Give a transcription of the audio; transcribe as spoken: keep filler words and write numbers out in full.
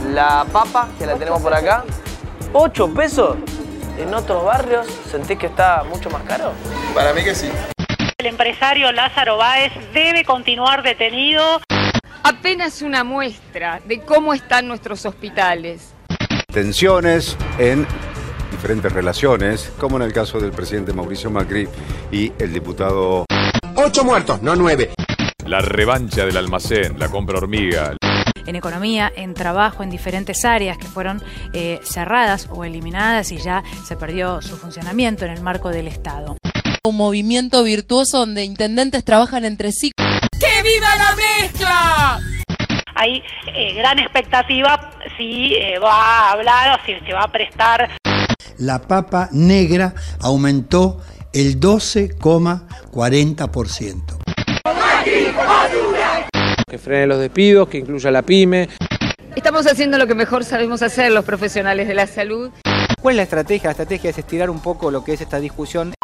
La papa, que la tenemos por acá, ocho pesos. ¿En otros barrios sentís que está mucho más caro? Para mí que sí. El empresario Lázaro Báez debe continuar detenido. Apenas una muestra de cómo están nuestros hospitales. Tensiones en diferentes relaciones, como en el caso del presidente Mauricio Macri y el diputado... Ocho muertos, no nueve. La revancha del almacén, la compra hormiga. En economía, en trabajo, en diferentes áreas que fueron eh, cerradas o eliminadas y ya se perdió su funcionamiento en el marco del Estado. Un movimiento virtuoso donde intendentes trabajan entre sí. ¡Que viva la mezcla! Hay eh, gran expectativa si eh, va a hablar o si se va a prestar. La papa negra aumentó el doce coma cuarenta por ciento. Que frene los despidos, que incluya la pyme. Estamos haciendo lo que mejor sabemos hacer los profesionales de la salud. ¿Cuál es la estrategia? La estrategia es estirar un poco lo que es esta discusión.